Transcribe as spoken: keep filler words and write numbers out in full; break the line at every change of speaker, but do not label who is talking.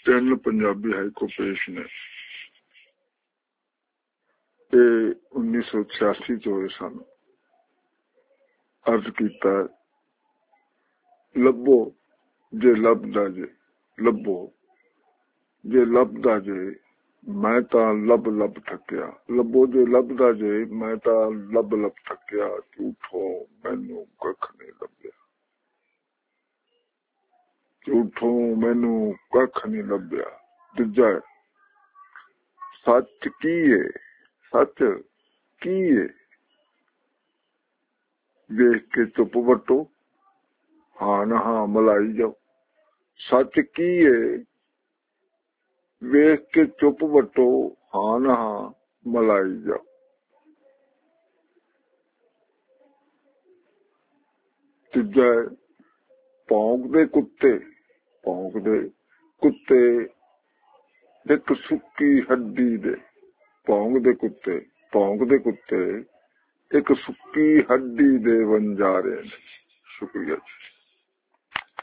ਤਿੰਨ ਪੰਜਾਬੀ ਹਾਈਕੋ ਪੇਸ਼ ਨੇ। ਇਹ ਉੱਨੀ ਸੌ ਛਿਆਸੀ ਚ ਹੋਏ ਸਨ। ਅਰਜ਼ ਕੀਤਾ ਲੱਭੋ ਜੇ ਲੱਭਦਾ ਜੇ, ਲੱਭੋ ਜੇ ਲੱਭਦਾ ਜੇ, ਮੈਂ ਤਾਂ ਲੱਭ ਲੱਭ ਥੱਕਿਆ। ਲੱਭੋ ਜੇ ਲੱਭਦਾ ਜੇ, ਮੈਂ ਤਾਂ ਲੱਭ ਲੱਭ ਥੱਕਿਆ। ਝੂਠੋ ਮੈਨੂੰ ਕੱਖ ਨਹੀਂ ਲੱਭਿਆ, ਝੂਠੋ ਮੈਨੂੰ ਕੱਖ ਨਹੀਂ ਲੱਭਿਆ। ਦੂਜਾ ਸੱਚ ਕੀ ਏ, ਸੱਚ ਕੀ ਏ, ਵੇਖ ਕੇ ਚੁੱਪ ਵੱਟੋ, ਹਾਂ ਨਾ ਹਾਂ ਮਲਾਈ ਜਾਓ। ਸੱਚ ਕੀ ਏ, ਵੇਖ ਕੇ ਚੁੱਪ ਵੱਟੋ, ਹਾਂ ਨਾ ਹਾਂ ਮਲਾਈ ਜਾਓ। ਤੀਜਾ ਭੌਂਕਦੇ ਕੁੱਤੇ, ਭੌਂਕਦੇ ਕੁੱਤੇ ਇੱਕ ਸੁੱਕੀ ਹੱਡੀ ਦੇ, ਭੌਂਕਦੇ ਕੁੱਤੇ ਭੌਂਕਦੇ ਕੁੱਤੇ ਇੱਕ ਸੁੱਕੀ ਹੱਡੀ ਦੇ ਵੰਜਾਰੇ ਨੇ। ਸ਼ੁਕਰੀਆ ਜੀ।